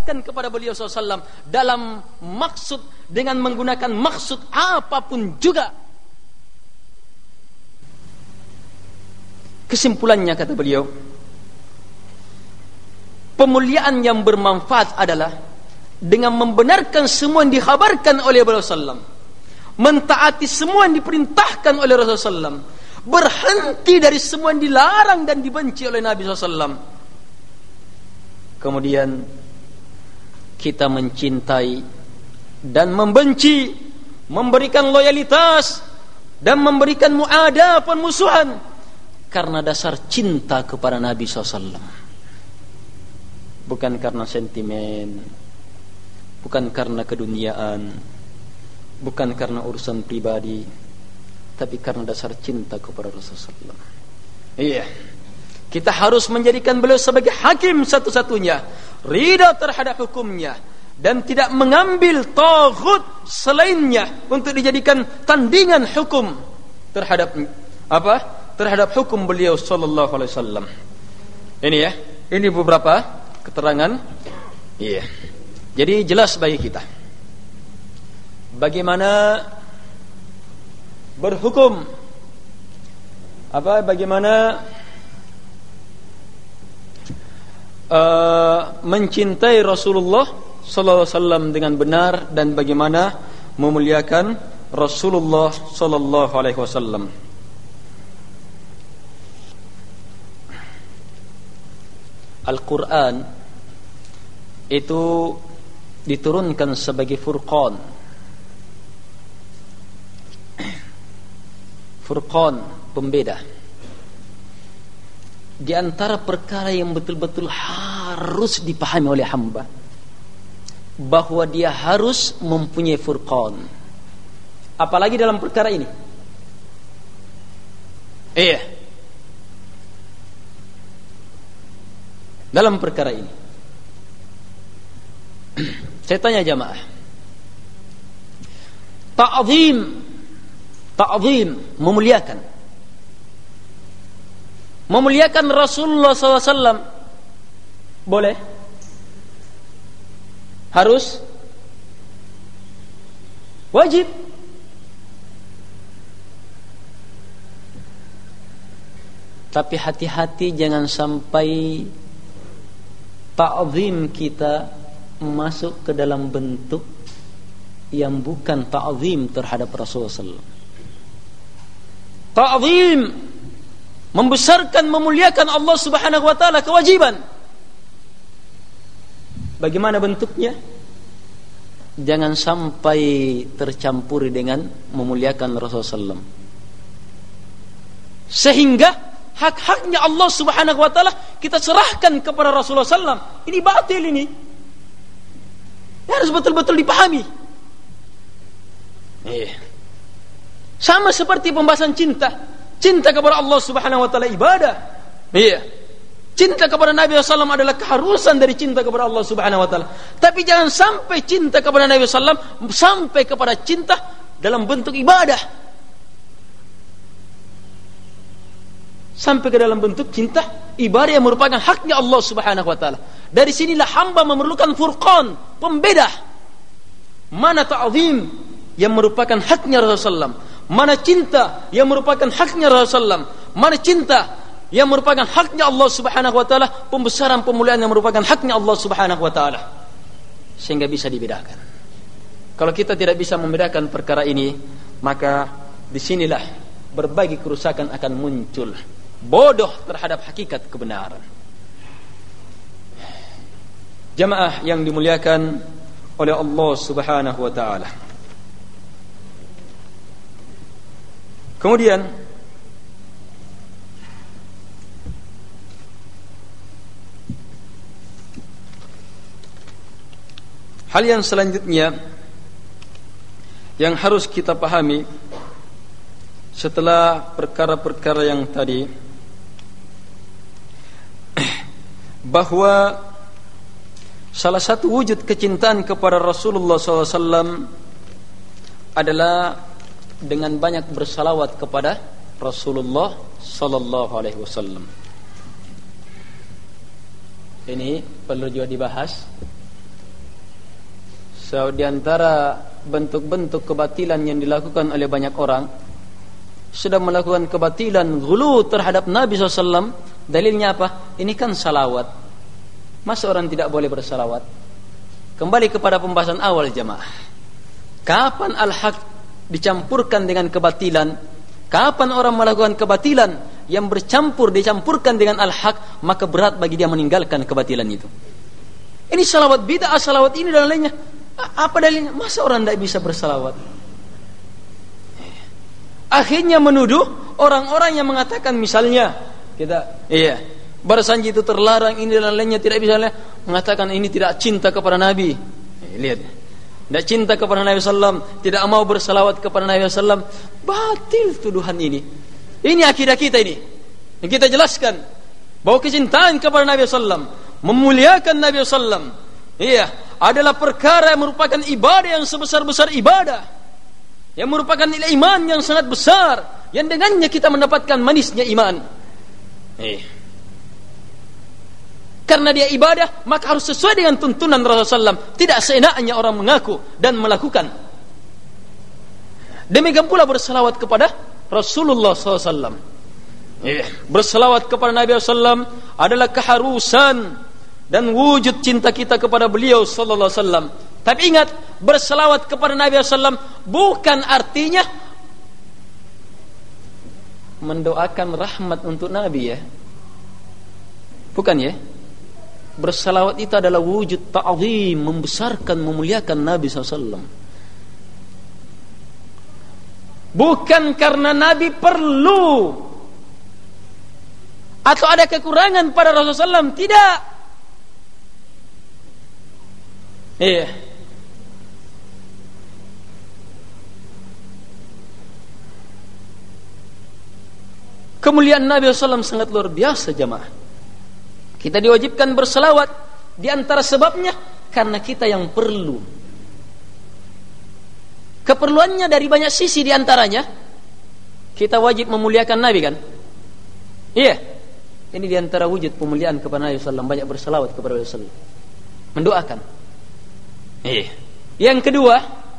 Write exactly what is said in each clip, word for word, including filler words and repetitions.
kepada beliau sallallahu alaihi wasallam dalam maksud, dengan menggunakan maksud apapun juga. Kesimpulannya kata beliau, pemuliaan yang bermanfaat adalah dengan membenarkan semua yang dikhabarkan oleh beliau sallallahu alaihi wasallam, mentaati semua yang diperintahkan oleh Rasulullah sallallahu alaihi wasallam, berhenti dari semua yang dilarang dan dibenci oleh Nabi sallallahu alaihi wasallam. Kemudian kita mencintai dan membenci, memberikan loyalitas dan memberikan muadah permusuhan karena dasar cinta kepada Nabi sallallahu alaihi wasallam, bukan karena sentimen, bukan karena keduniaan, bukan karena urusan pribadi, tapi karena dasar cinta kepada Rasulullah sallallahu alaihi wasallam. Iya, kita harus menjadikan beliau sebagai hakim satu-satunya, ridha terhadap hukumnya, dan tidak mengambil taghut selainnya untuk dijadikan tandingan hukum terhadap apa? Terhadap hukum beliau sallallahu alaihi wasallam. Ini ya, ini beberapa keterangan. Iya. Jadi jelas bagi kita bagaimana berhukum, apa bagaimana uh, mencintai Rasulullah sallallahu alaihi wasallam dengan benar, dan bagaimana memuliakan Rasulullah sallallahu alaihi wasallam. Al-Quran itu diturunkan sebagai furqan. Furqan, pembeda di antara perkara yang betul-betul harus dipahami oleh hamba, bahwa dia harus mempunyai furqan. Apalagi dalam perkara ini. Iya. Dalam perkara ini, saya tanya jamaah, ta'zim, ta'zim, memuliakan, memuliakan Rasulullah sallallahu alaihi wasallam boleh? Harus? Wajib? Tapi hati-hati jangan sampai ta'zim kita masuk ke dalam bentuk yang bukan ta'zim terhadap Rasulullah sallallahu alaihi wasallam. Ta'zim, membesarkan, memuliakan Allah Subhanahu wa taala, kewajiban. Bagaimana bentuknya? Jangan sampai tercampuri dengan memuliakan Rasulullah sallallahu alaihi wasallam, sehingga hak-haknya Allah Subhanahu wa taala kita serahkan kepada Rasulullah sallallahu alaihi wasallam. Ini batil ini. Ini harus betul-betul dipahami. Iya. Sama seperti pembahasan cinta. Cinta kepada Allah Subhanahu wa taala ibadah. Iya. Cinta kepada Nabi sallallahu alaihi wasallam adalah keharusan dari cinta kepada Allah Subhanahu wa taala. Tapi jangan sampai cinta kepada Nabi sallallahu alaihi wasallam sampai kepada cinta dalam bentuk ibadah, sampai ke dalam bentuk cinta ibadah yang merupakan haknya Allah Subhanahu wa taala. Dari sinilah hamba memerlukan furqan, pembeda. Mana ta'zim yang merupakan haknya Rasulullah sallallahu alaihi wasallam, mana cinta yang merupakan haknya Rasulullah sallallahu alaihi wasallam, mana cinta yang merupakan haknya Allah Subhanahu wa taala, pembesaran pemuliaan yang merupakan haknya Allah Subhanahu wa taala, sehingga bisa dibedakan. Kalau kita tidak bisa membedakan perkara ini, maka disinilah berbagai kerusakan akan muncul. Bodoh terhadap hakikat kebenaran. Jamaah yang dimuliakan oleh Allah Subhanahu wa taala. Kemudian hal yang selanjutnya yang harus kita pahami setelah perkara-perkara yang tadi, bahwa salah satu wujud kecintaan kepada Rasulullah sallallahu alaihi wasallam adalah dengan banyak bersalawat kepada Rasulullah sallallahu alaihi wasallam. Ini perlu juga dibahas. So, di antara bentuk-bentuk kebatilan yang dilakukan oleh banyak orang, sudah melakukan kebatilan ghulu terhadap Nabi shallallahu alaihi wasallam. Dalilnya apa? Ini kan salawat. Masa orang tidak boleh bersalawat? Kembali kepada pembahasan awal jamaah. Kapan al-haq dicampurkan dengan kebatilan? Kapan orang melakukan kebatilan yang bercampur dicampurkan dengan al-haq, maka berat bagi dia meninggalkan kebatilan itu. Ini salawat bid'ah, salawat ini dan lainnya. Apa dalilnya? Masa orang tidak bisa bersalawat? Akhirnya menuduh orang-orang yang mengatakan misalnya kita, iya, bersanji itu terlarang, ini dan lainnya tidak bisa, mengatakan ini tidak cinta kepada Nabi. Lihat. Tidak cinta kepada Nabi sallallahu alaihi wasallam, tidak mau bersalawat kepada Nabi sallallahu alaihi wasallam. Batil tuduhan ini. Ini akidah kita ini. Yang kita jelaskan bahwa kecintaan kepada Nabi sallallahu alaihi wasallam, memuliakan Nabi sallallahu alaihi wasallam, iya, adalah perkara yang merupakan ibadah yang sebesar-besar ibadah, yang merupakan nilai iman yang sangat besar, yang dengannya kita mendapatkan manisnya iman. Iya. Karena dia ibadah, maka harus sesuai dengan tuntunan Rasulullah sallallahu alaihi wasallam. Tidak seenaknya orang mengaku dan melakukan. Demikian pula bersalawat kepada Rasulullah sallallahu alaihi wasallam. Ya, bersalawat kepada Nabi sallallahu alaihi wasallam adalah keharusan dan wujud cinta kita kepada beliau sallallahu alaihi wasallam. Tapi ingat, bersalawat kepada Nabi sallallahu alaihi wasallam bukan artinya mendoakan rahmat untuk Nabi, ya. Bukan, ya. Bersalawat itu adalah wujud ta'zim, membesarkan, memuliakan Nabi sallallahu alaihi wasallam. Bukan karena Nabi perlu atau ada kekurangan pada Rasulullah sallallahu alaihi wasallam, tidak. Iya. Kemuliaan Nabi sallallahu alaihi wasallam sangat luar biasa jamaah. Kita diwajibkan berselawat. Di antara sebabnya karena kita yang perlu. Keperluannya dari banyak sisi, di antaranya kita wajib memuliakan Nabi, kan? Iya. Ini di antara wujud pemuliaan kepada Nabi sallallahu alaihi wasallam, banyak berselawat kepada Nabi sallallahu alaihi wasallam, mendoakan. Iya. Yang kedua,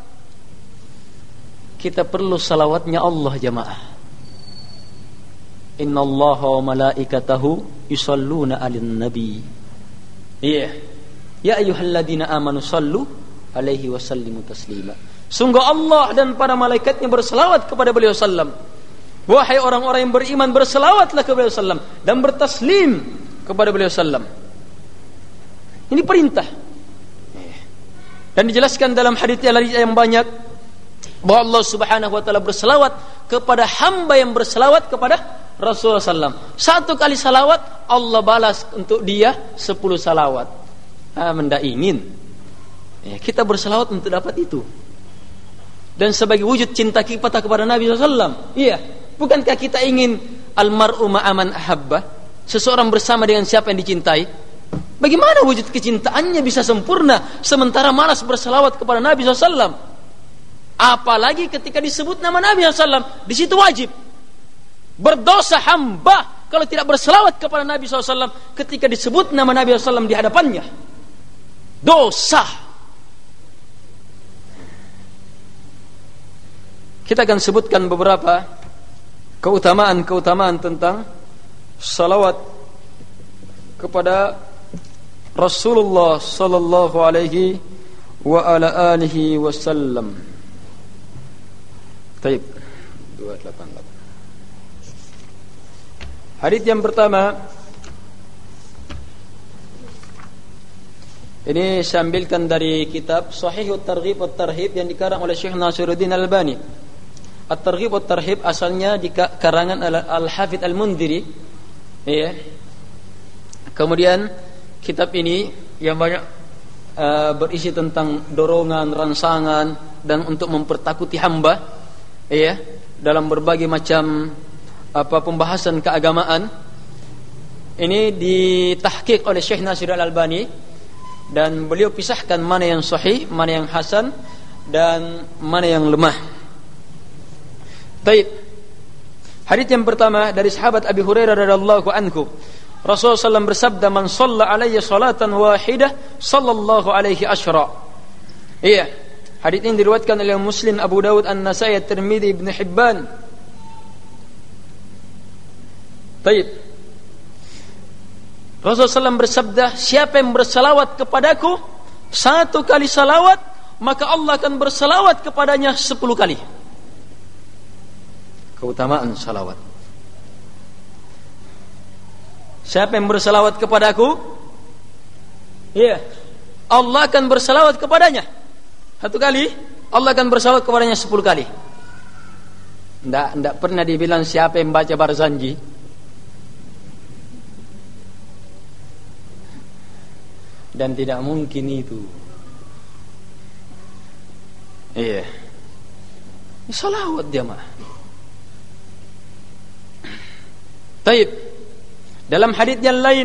kita perlu salawatnya Allah jamaah. Innallaha wa malaikatahu yusalluna 'alan nabi. Iya. Ya ayyuhalladzina amanu sallu alaihi wa sallimu taslima. Sungguh Allah dan para malaikatnya berselawat kepada beliau sallam. Wahai orang-orang yang beriman, berselawatlah kepada beliau sallam dan bertaslim kepada beliau sallam. Ini perintah. Dan dijelaskan dalam hadits yang banyak bahwa Allah Subhanahu wa taala berselawat kepada hamba yang berselawat kepada Rasulullah sallallahu alaihi wasallam. Satu kali salawat Allah balas untuk dia sepuluh salawat. Ah, mendak ingin. Ya, kita berselawat untuk dapat itu. Dan sebagai wujud cinta kita kepada Nabi sallallahu alaihi wasallam. Iya, bukankah kita ingin almar'u ma'aman ahabba? Seseorang bersama dengan siapa yang dicintai. Bagaimana wujud kecintaannya bisa sempurna sementara malas berselawat kepada Nabi sallallahu alaihi wasallam? Apalagi ketika disebut nama Nabi sallallahu alaihi wasallam, di situ wajib. Berdosa hamba kalau tidak berselawat kepada Nabi sallallahu alaihi wasallam ketika disebut nama Nabi sallallahu alaihi wasallam di hadapannya. Dosa. Kita akan sebutkan beberapa keutamaan-keutamaan tentang salawat kepada Rasulullah sallallahu alaihi wa ala alihi wasallam. Baik. dua delapan delapan. Hadits yang pertama ini saya ambilkan dari kitab Sahih At-Targhib Wat-Tarhib yang dikarang oleh Syekh Nasiruddin Al-Albani. At-Targhib Wat-Tarhib asalnya di karangan Al-Hafidz Al-Mundhiri. Ya. Kemudian kitab ini yang banyak uh, berisi tentang dorongan, rangsangan dan untuk mempertakuti hamba, ya, dalam berbagai macam apa pembahasan keagamaan. Ini ditahqiq oleh Syekh Nasir Al-Albani dan beliau pisahkan mana yang sahih, mana yang hasan dan mana yang lemah. Baik. Hadits yang pertama dari sahabat Abi Hurairah radhiyallahu anhu. Rasulullah sallallahu alaihi wasallam bersabda, "Man shalla alayya salatan wahidah sallallahu alaihi asyra." Iya, hadits ini diriwayatkan oleh Muslim, Abu Dawud, An-Nasai, At-Tirmidzi, Ibnu Hibban. Baik. Rasulullah sallallahu alaihi wasallam bersabda, siapa yang bersalawat kepadaku satu kali salawat, maka Allah akan bersalawat kepadanya sepuluh kali. Keutamaan salawat. Siapa yang bersalawat kepadaku, iya, Allah akan bersalawat kepadanya satu kali, Allah akan bersalawat kepadanya sepuluh kali. Tidak, tidak pernah dibilang siapa yang baca Barzanji. Dan tidak mungkin itu. Iya. Salawat jamaah. Taib. Dalam hadits yang lain,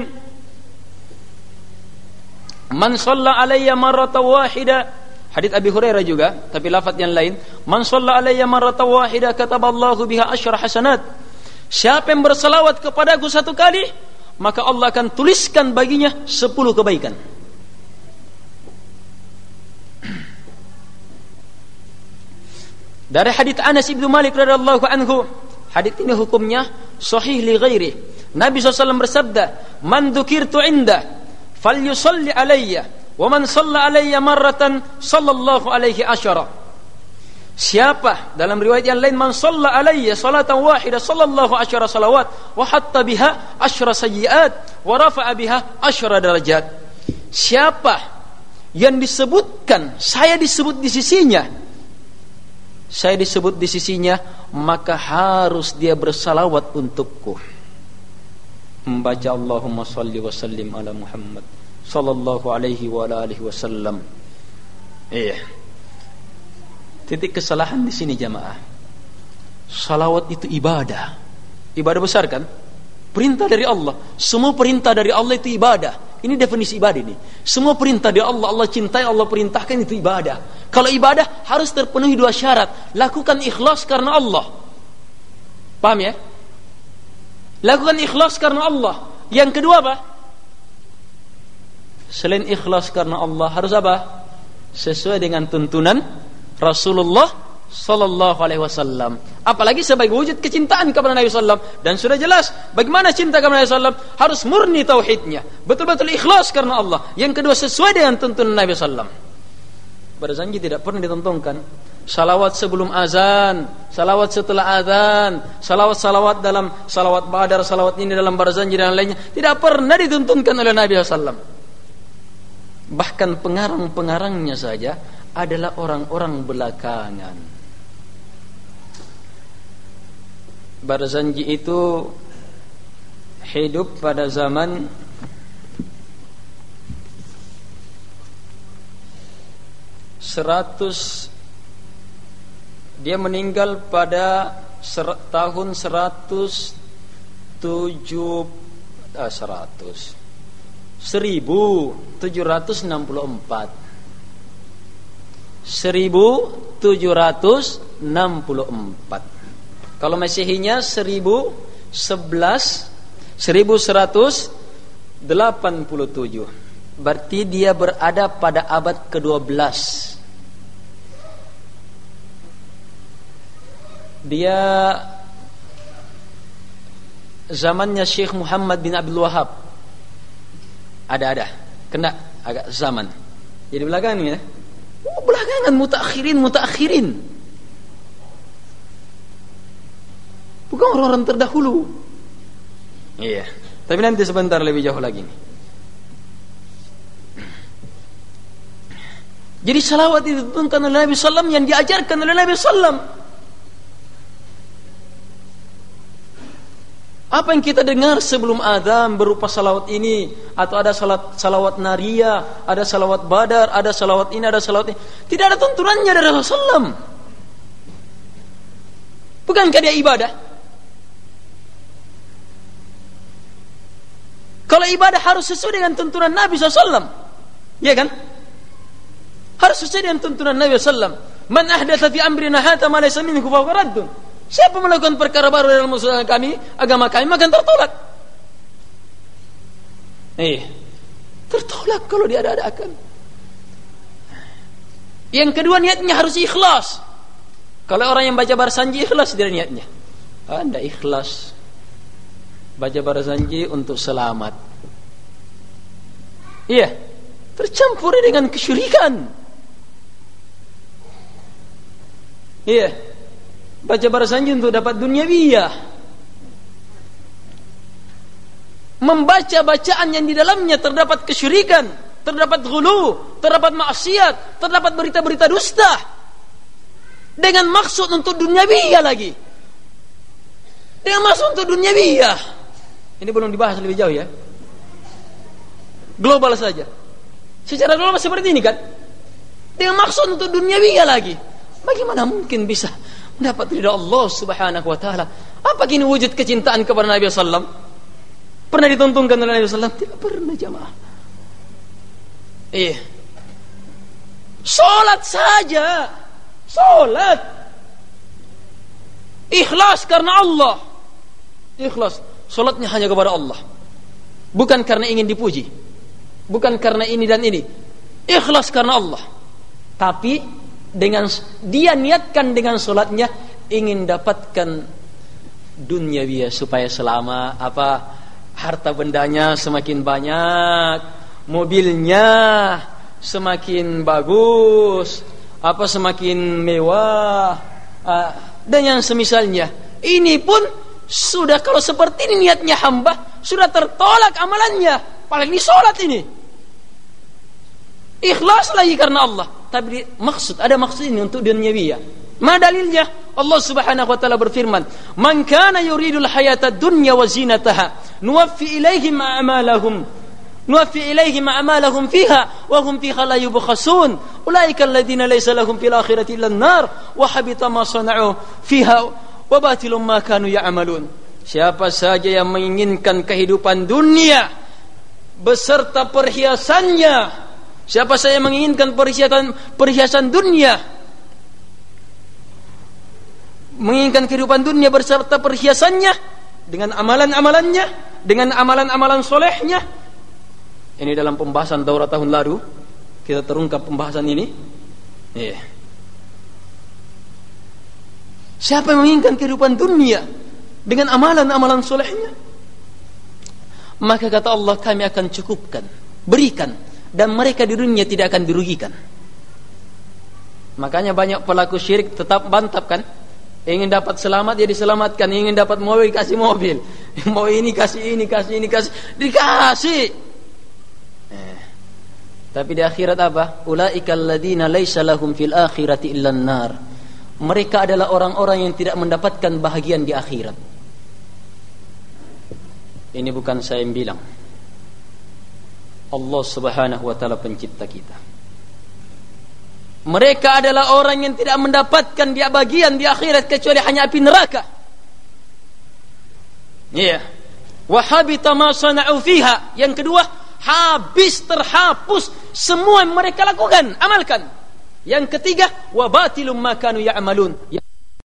man shalla alayya marratan wahida, hadits Abi Hurairah juga, tapi lafaz yang lain, man shalla alayya marratan wahida kataballahu biha asyra hasanat. Siapa yang bersalawat kepadaku satu kali, maka Allah akan tuliskan baginya sepuluh kebaikan. Dari hadits Anas bin Malik radhiyallahu anhu, hadits ini hukumnya sahih li ghairi. Nabi sallallahu alaihi wasallam bersabda, "Man dzukirtu inda falyusalli alayya, wa man shalla alayya marratan sallallahu alaihi asyara." Siapa, dalam riwayat yang lain, man shalla alayya salatan wahidah sallallahu asyara salawat wa hatta biha asyra sayyi'at wa rafa'a biha asyra darajat. Siapa yang disebutkan, saya disebut di sisinya, saya disebut di sisinya, maka harus dia bersalawat untukku, membaca Allahumma salli wa sallim ala Muhammad sallallahu alaihi wa ala alihi wasallam. Iya. Titik kesalahan di sini jamaah. Salawat itu ibadah. Ibadah besar kan? Perintah dari Allah. Semua perintah dari Allah itu ibadah. Ini definisi ibadah ini. Semua perintah dari Allah, Allah cintai, Allah perintahkan, itu ibadah. Kalau ibadah harus terpenuhi dua syarat. Lakukan ikhlas karena Allah. Paham ya? Lakukan ikhlas karena Allah. Yang kedua apa? Selain ikhlas karena Allah, harus apa? Sesuai dengan tuntunan Rasulullah sallallahu alaihi wasallam. Apalagi sebagai wujud kecintaan kepada Nabi sallallahu alaihi wasallam. Dan sudah jelas bagaimana cinta kepada Nabi sallallahu alaihi wasallam, harus murni tauhidnya, betul-betul ikhlas karena Allah. Yang kedua, sesuai dengan tuntunan Nabi sallallahu alaihi wasallam. Barzanji tidak pernah ditentukan. Salawat sebelum azan, salawat setelah azan, salawat-salawat dalam salawat badar, salawat ini dalam barzanji dan lainnya, tidak pernah dituntunkan oleh Nabi sallallahu alaihi wasallam. Bahkan pengarang-pengarangnya saja adalah orang-orang belakangan. Barzanji itu hidup pada zaman seratus, dia meninggal pada ser, tahun seratus tujuh ah, seratus seribu tujuh ratus enam puluh empat seribu tujuh ratus enam puluh empat. Kalau Masehinya seribu sebelas seribu seratus delapan puluh tujuh. Berarti dia berada pada abad kedua belas. Dia zamannya Syekh Muhammad bin Abdul Wahab. Ada-ada, kena agak zaman. Jadi belakangan ya. Oh, belakangan mutakhirin, mutakhirin. Bukan orang-orang terdahulu. Iya. Tapi nanti sebentar lebih jauh lagi nih. Jadi salawat dituntunkan oleh Nabi sallallahu alaihi wasallam, yang diajarkan oleh Nabi sallallahu alaihi wasallam. Apa yang kita dengar sebelum adzan berupa salawat ini, atau ada salat salawat nariyah, ada salawat badar, ada salawat ini, ada salawat ini, tidak ada tuntunannya dari Rasulullah sallallahu alaihi wasallam. Bukankah dia ibadah? Kalau ibadah harus sesuai dengan tuntunan Nabi sallallahu alaihi wasallam, ya kan? Harus sesuai dengan tuntunan Nabi sallallahu alaihi wasallam. Man ahdatsa fi amrina hadza ma laysa minhu fa huwa raddun. Siapa melakukan perkara baru dalam usaha kami, agama kami, maka tertolak. Eh, tertolak kalau dia ada-adakan. Yang kedua, niatnya harus ikhlas. Kalau orang yang baca Barzanji ikhlas dari niatnya. Anda ikhlas baca Barzanji untuk selamat. Iya, tercampur dengan kesyirikan. Iya, baca Barzanji untuk dapat duniawiyah. Membaca bacaan yang di dalamnya terdapat kesyirikan, terdapat ghulu, terdapat maksiat, terdapat berita-berita dusta, dengan maksud untuk duniawiyah lagi. Dengan maksud untuk duniawiyah. Ini belum dibahas lebih jauh ya. Global saja. Secara global seperti ini kan. Dengan maksud untuk duniawiyah lagi. Bagaimana mungkin bisa mendapat ridha Allah Subhanahu wa taala? Apa kini wujud kecintaan kepada Nabi sallallahu alaihi wasallam? Pernah ditontonkan oleh Nabi sallallahu alaihi wasallam? Tidak pernah, jamaah. Iya. Salat saja. Salat. Ikhlas karena Allah. Ikhlas. Salatnya hanya kepada Allah. Bukan karena ingin dipuji. Bukan karena ini dan ini. Ikhlas karena Allah. Tapi dengan dia niatkan dengan salatnya ingin dapatkan dunia supaya selama apa harta bendanya semakin banyak, mobilnya semakin bagus, apa semakin mewah, uh, dan yang semisalnya. Ini pun sudah, kalau seperti ini niatnya hamba, sudah tertolak amalannya. Apalagi sholat ini. Ikhlas lagi karena Allah. Tapi maksud, ada maksud ini untuk duniawiyah. Ma dalilnya? Allah Subhanahu wa taala berfirman, "Man kana yuridul hayatad dunya wa zinataha, nuwaffi ilaihim a'malahum, nuwaffi ilaihim a'malahum fiha wa hum fiha la yubkhasun. Ulaika alladziina laysa lahum fil akhirati illa an-nar wa habita ma sana'u fiha wa batilum ma kanu ya'malun." Siapa saja yang menginginkan kehidupan dunia beserta perhiasannya, siapa saja yang menginginkan perhiasan perhiasan dunia, menginginkan kehidupan dunia beserta perhiasannya, dengan amalan-amalannya, dengan amalan-amalan solehnya. Ini dalam pembahasan daurah tahun lalu kita terungkap pembahasan ini. Yeah. Siapa yang menginginkan kehidupan dunia dengan amalan-amalan solehnya, maka kata Allah, kami akan cukupkan, berikan, dan mereka di dunia tidak akan dirugikan. Makanya banyak pelaku syirik tetap bantap kan. Ingin dapat selamat, ya diselamatkan. Ingin dapat mobil, kasih mobil. Mau ini, kasih ini, kasih ini, kasih. Dikasih. Eh. Tapi di akhirat apa? Ulaikal ladzina laisa lahum fil akhirati illan nar. Mereka adalah orang-orang yang tidak mendapatkan bahagian di akhirat. Ini bukan saya yang bilang. Allah Subhanahu wa taala pencipta kita. Mereka adalah orang yang tidak mendapatkan dia bagian di akhirat kecuali hanya api neraka. Iya. Wa habita ma sana'u fiha. Yang kedua, habis, terhapus semua yang mereka lakukan, amalkan. Yang ketiga, wa batilum ma kanu ya'malun.